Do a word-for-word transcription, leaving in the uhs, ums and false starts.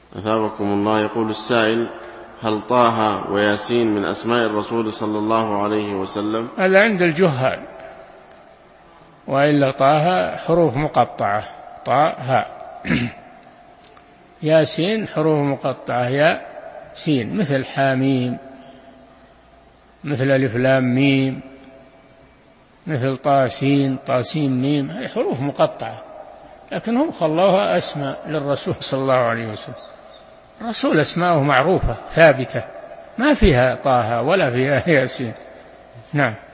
أثابكم الله. يقول السائل: هل طه وياسين من أسماء الرسول صلى الله عليه وسلم؟ هذا عند الجهال، وإلا طه حروف مقطعة، طاء هاء. ياسين حروف مقطعة، ياء سين، مثل حاميم، مثل ألف لام ميم، مثل طاسين طاسين ميم، هذه حروف مقطعة، لكن هم خلوها أسماء للرسول صلى الله عليه وسلم. الرسول أسماءه معروفة ثابتة، ما فيها طه ولا فيها ياسين. نعم.